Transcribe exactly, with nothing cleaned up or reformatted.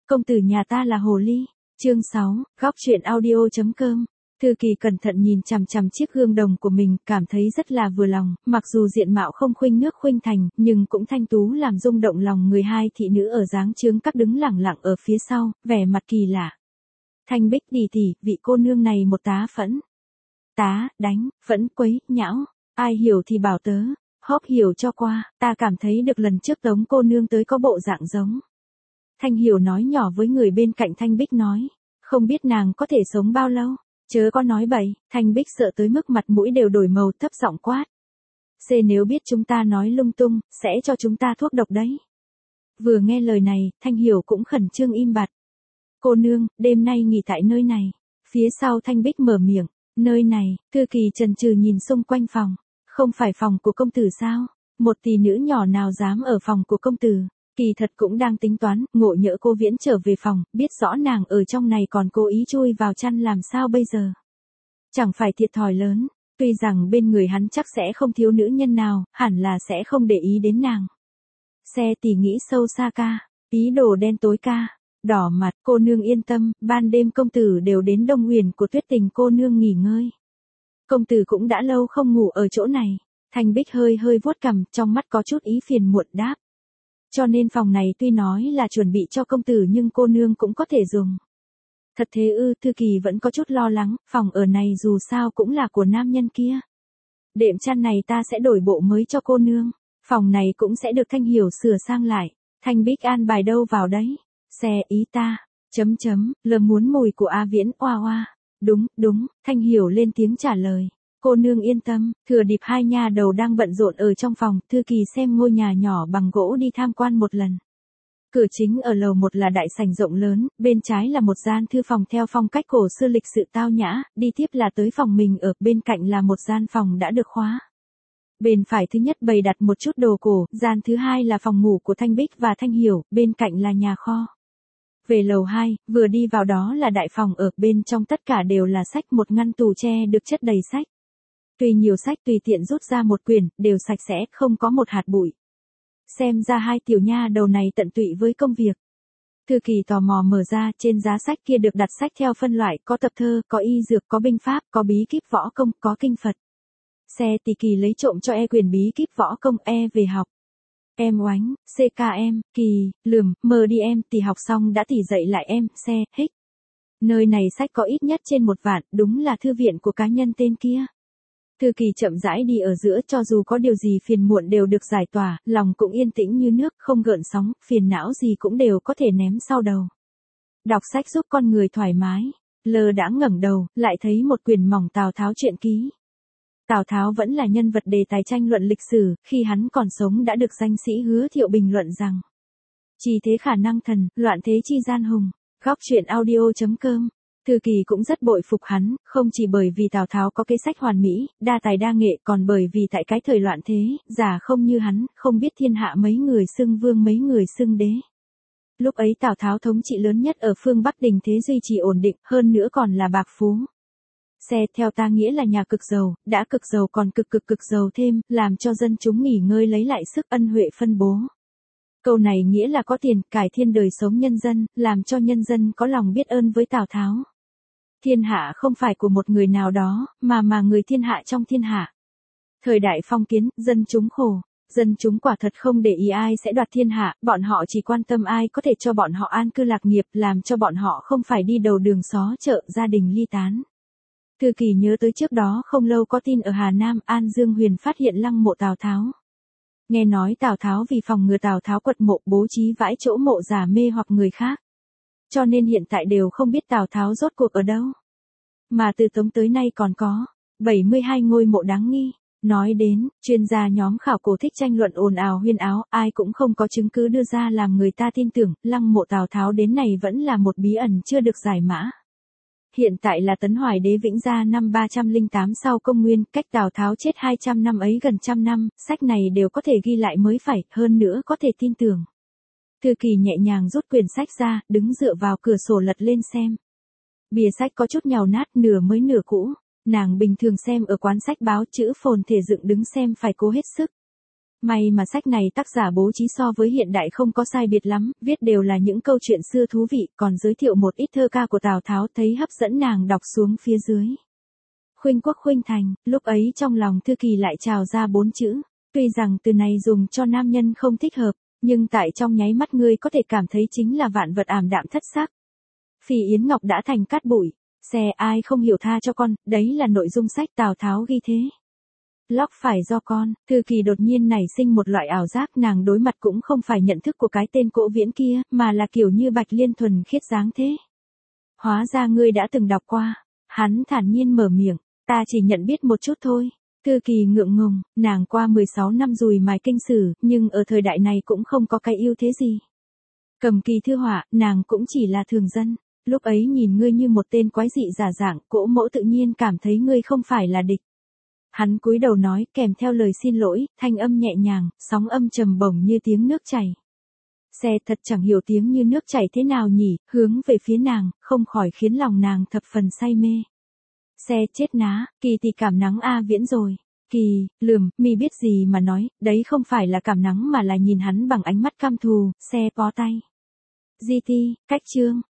Công tử nhà ta là hồ ly. Chương sáu, góc truyện audio chấm com. Thư Kỳ cẩn thận nhìn chằm chằm chiếc gương đồng của mình, cảm thấy rất là vừa lòng, mặc dù diện mạo không khuynh nước khuynh thành, nhưng cũng thanh tú làm rung động lòng người. Hai thị nữ ở dáng trướng các đứng lẳng lặng ở phía sau, vẻ mặt kỳ lạ. Thanh Bích tỷ tỷ, vị cô nương này một tá phẫn. Tá, đánh, phẫn, quấy, nhão, ai hiểu thì bảo tớ, hốc hiểu cho qua, ta cảm thấy được lần trước Tống cô nương tới có bộ dạng giống. Thanh Hiểu nói nhỏ với người bên cạnh. Thanh Bích nói, không biết nàng có thể sống bao lâu. Chớ có nói bậy. Thanh Bích sợ tới mức mặt mũi đều đổi màu, thấp giọng quát. C nếu biết chúng ta nói lung tung, sẽ cho chúng ta thuốc độc đấy. Vừa nghe lời này, Thanh Hiểu cũng khẩn trương im bặt. Cô nương, đêm nay nghỉ tại nơi này. Phía sau Thanh Bích mở miệng, nơi này. Thư Kỳ chần chừ nhìn xung quanh phòng. Không phải phòng của công tử sao? Một tỷ nữ nhỏ nào dám ở phòng của công tử? Kỳ thật cũng đang tính toán, ngộ nhỡ cô Viễn trở về phòng, biết rõ nàng ở trong này còn cố ý chui vào chăn làm sao bây giờ. Chẳng phải thiệt thòi lớn, tuy rằng bên người hắn chắc sẽ không thiếu nữ nhân nào, hẳn là sẽ không để ý đến nàng. Xe tỷ nghĩ sâu xa ca, ý đồ đen tối ca, đỏ mặt. Cô nương yên tâm, ban đêm công tử đều đến Đông Huyền của Tuyết Tình cô nương nghỉ ngơi. Công tử cũng đã lâu không ngủ ở chỗ này. Thanh Bích hơi hơi vuốt cằm, trong mắt có chút ý phiền muộn đáp. Cho nên phòng này tuy nói là chuẩn bị cho công tử nhưng cô nương cũng có thể dùng. Thật thế ư? Thư Kỳ vẫn có chút lo lắng, phòng ở này dù sao cũng là của nam nhân kia. Đệm chăn này ta sẽ đổi bộ mới cho cô nương. Phòng này cũng sẽ được Thanh Hiểu sửa sang lại. Thanh Bích an bài đâu vào đấy. Xe ý ta. Chấm chấm, lờ muốn mùi của A Viễn. Oa oa. Đúng, đúng, Thanh Hiểu lên tiếng trả lời. Cô nương yên tâm. Thừa dịp hai nha đầu đang bận rộn ở trong phòng, Thư Kỳ xem ngôi nhà nhỏ bằng gỗ đi tham quan một lần. Cửa chính ở lầu một là đại sảnh rộng lớn, bên trái là một gian thư phòng theo phong cách cổ xưa lịch sự tao nhã, đi tiếp là tới phòng mình ở, bên cạnh là một gian phòng đã được khóa. Bên phải thứ nhất bày đặt một chút đồ cổ, gian thứ hai là phòng ngủ của Thanh Bích và Thanh Hiểu, bên cạnh là nhà kho. Về lầu hai, vừa đi vào đó là đại phòng ở, bên trong tất cả đều là sách, một ngăn tủ tre được chất đầy sách. Tuy nhiều sách tùy tiện rút ra một quyển, đều sạch sẽ, không có một hạt bụi. Xem ra hai tiểu nha đầu này tận tụy với công việc. Thư Kỳ tò mò mở ra, trên giá sách kia được đặt sách theo phân loại, có tập thơ, có y dược, có binh pháp, có bí kíp võ công, có kinh Phật. Xe tỷ Kỳ lấy trộm cho E quyển bí kíp võ công. E về học. Em oánh, C K em, Kỳ, lườm, mờ đi em, tỷ học xong đã tỷ dạy lại em. Xe, hích. Nơi này sách có ít nhất trên một vạn, đúng là thư viện của cá nhân tên kia. Thư Kỳ chậm rãi đi ở giữa, cho dù có điều gì phiền muộn đều được giải tỏa, lòng cũng yên tĩnh như nước, không gợn sóng, phiền não gì cũng đều có thể ném sau đầu. Đọc sách giúp con người thoải mái. Lơ đãng ngẩng đầu, lại thấy một quyển mỏng Tào Tháo truyện ký. Tào Tháo vẫn là nhân vật đề tài tranh luận lịch sử, khi hắn còn sống đã được danh sĩ Hứa Thiệu bình luận rằng: Chi thế khả năng thần, loạn thế chi gian hùng. Góc truyện audio chấm com. Thư Kỳ cũng rất bội phục hắn, không chỉ bởi vì Tào Tháo có kế sách hoàn mỹ, đa tài đa nghệ, còn bởi vì tại cái thời loạn thế, giả không như hắn, không biết thiên hạ mấy người xưng vương mấy người xưng đế. Lúc ấy Tào Tháo thống trị lớn nhất ở phương Bắc, đình thế duy trì ổn định, hơn nữa còn là bạc phú. Xe theo ta nghĩa là nhà cực giàu, đã cực giàu còn cực cực cực giàu thêm, làm cho dân chúng nghỉ ngơi lấy lại sức, ân huệ phân bố. Câu này nghĩa là có tiền, cải thiên đời sống nhân dân, làm cho nhân dân có lòng biết ơn với Tào Tháo. Thiên hạ không phải của một người nào đó, mà mà người thiên hạ trong thiên hạ. Thời đại phong kiến, dân chúng khổ. Dân chúng quả thật không để ý ai sẽ đoạt thiên hạ, bọn họ chỉ quan tâm ai có thể cho bọn họ an cư lạc nghiệp, làm cho bọn họ không phải đi đầu đường xó chợ, gia đình ly tán. Thư Kỳ nhớ tới trước đó không lâu có tin ở Hà Nam, An Dương Huyền phát hiện lăng mộ Tào Tháo. Nghe nói Tào Tháo vì phòng ngừa Tào Tháo quật mộ, bố trí vãi chỗ mộ giả mê hoặc người khác. Cho nên hiện tại đều không biết Tào Tháo rốt cuộc ở đâu. Mà từ Tống tới nay còn có bảy mươi hai ngôi mộ đáng nghi. Nói đến, chuyên gia nhóm khảo cổ thích tranh luận ồn ào huyên áo, ai cũng không có chứng cứ đưa ra làm người ta tin tưởng, lăng mộ Tào Tháo đến này vẫn là một bí ẩn chưa được giải mã. Hiện tại là Tấn Hoài Đế Vĩnh Gia năm ba trăm lẻ tám sau công nguyên, cách Tào Tháo chết hai trăm năm ấy gần trăm năm, sách này đều có thể ghi lại mới phải, hơn nữa có thể tin tưởng. Thư Kỳ nhẹ nhàng rút quyển sách ra, đứng dựa vào cửa sổ lật lên xem. Bìa sách có chút nhàu nát, nửa mới nửa cũ. Nàng bình thường xem ở quán sách báo, chữ phồn thể dựng đứng xem phải cố hết sức. May mà sách này tác giả bố trí so với hiện đại không có sai biệt lắm, viết đều là những câu chuyện xưa thú vị, còn giới thiệu một ít thơ ca của Tào Tháo thấy hấp dẫn nàng đọc xuống phía dưới. Khuynh quốc khuynh thành, lúc ấy trong lòng Thư Kỳ lại trào ra bốn chữ. Tuy rằng từ này dùng cho nam nhân không thích hợp, nhưng tại trong nháy mắt ngươi có thể cảm thấy chính là vạn vật ảm đạm thất sắc. Phỉ Yến Ngọc đã thành cát bụi, xe ai không hiểu tha cho con, đấy là nội dung sách Tào Tháo ghi thế. Lóc phải do con, Thư Kỳ đột nhiên nảy sinh một loại ảo giác, nàng đối mặt cũng không phải nhận thức của cái tên Cỗ Viễn kia, mà là kiểu như Bạch Liên thuần khiết dáng thế. Hóa ra ngươi đã từng đọc qua, hắn thản nhiên mở miệng, ta chỉ nhận biết một chút thôi. Thư Kỳ ngượng ngùng, nàng qua mười sáu năm dùi mài kinh sử, nhưng ở thời đại này cũng không có cái ưu thế gì. Cầm kỳ thư họa, nàng cũng chỉ là thường dân, lúc ấy nhìn ngươi như một tên quái dị giả dạng, Cỗ mỗ tự nhiên cảm thấy ngươi không phải là địch. Hắn cúi đầu nói kèm theo lời xin lỗi, thanh âm nhẹ nhàng, sóng âm trầm bổng như tiếng nước chảy. Xe thật chẳng hiểu tiếng như nước chảy thế nào nhỉ, hướng về phía nàng, không khỏi khiến lòng nàng thập phần say mê. Xe chết ná, Kỳ thì cảm nắng a Viễn rồi. Kỳ, lườm, mi biết gì mà nói, đấy không phải là cảm nắng mà là nhìn hắn bằng ánh mắt căm thù, xe bó tay. Di ti, cách chương.